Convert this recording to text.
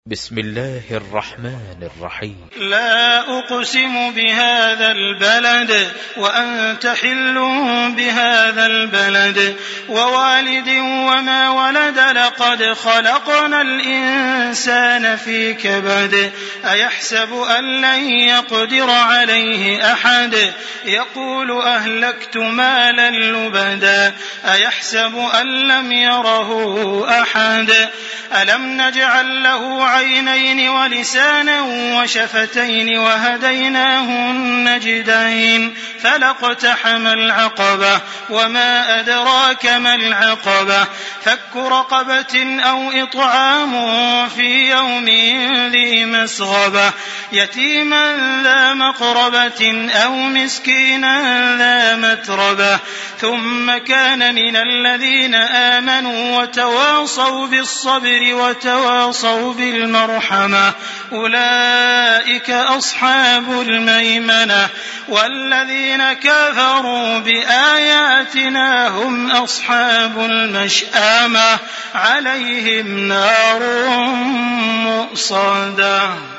بسم الله الرحمن الرحيم. لا أقسم بهذا البلد وأنت حل بهذا البلد ووالد وما ولد لقد خلقنا الإنسان في كبد أيحسب أن لن يقدر عليه أحد يقول أهلكت مالا لبدا أيحسب أن لم يره أحد ألم نجعل له عينين ولسانا وشفتين وهديناه النجدين فلاقتحم العقبة وما أدراك ما العقبة فك رقبة أو إطعام في يوم ذي مسغبة يتيما ذا مقربة أو مسكينا ذا متربة ثم كان من الذين آمنوا وتواصوا بالصبر وتواصوا بالمرحمة أولئك أصحاب الميمنة والذين كفروا بآياتنا هم أصحاب المشأمة عليهم نار مؤصدة.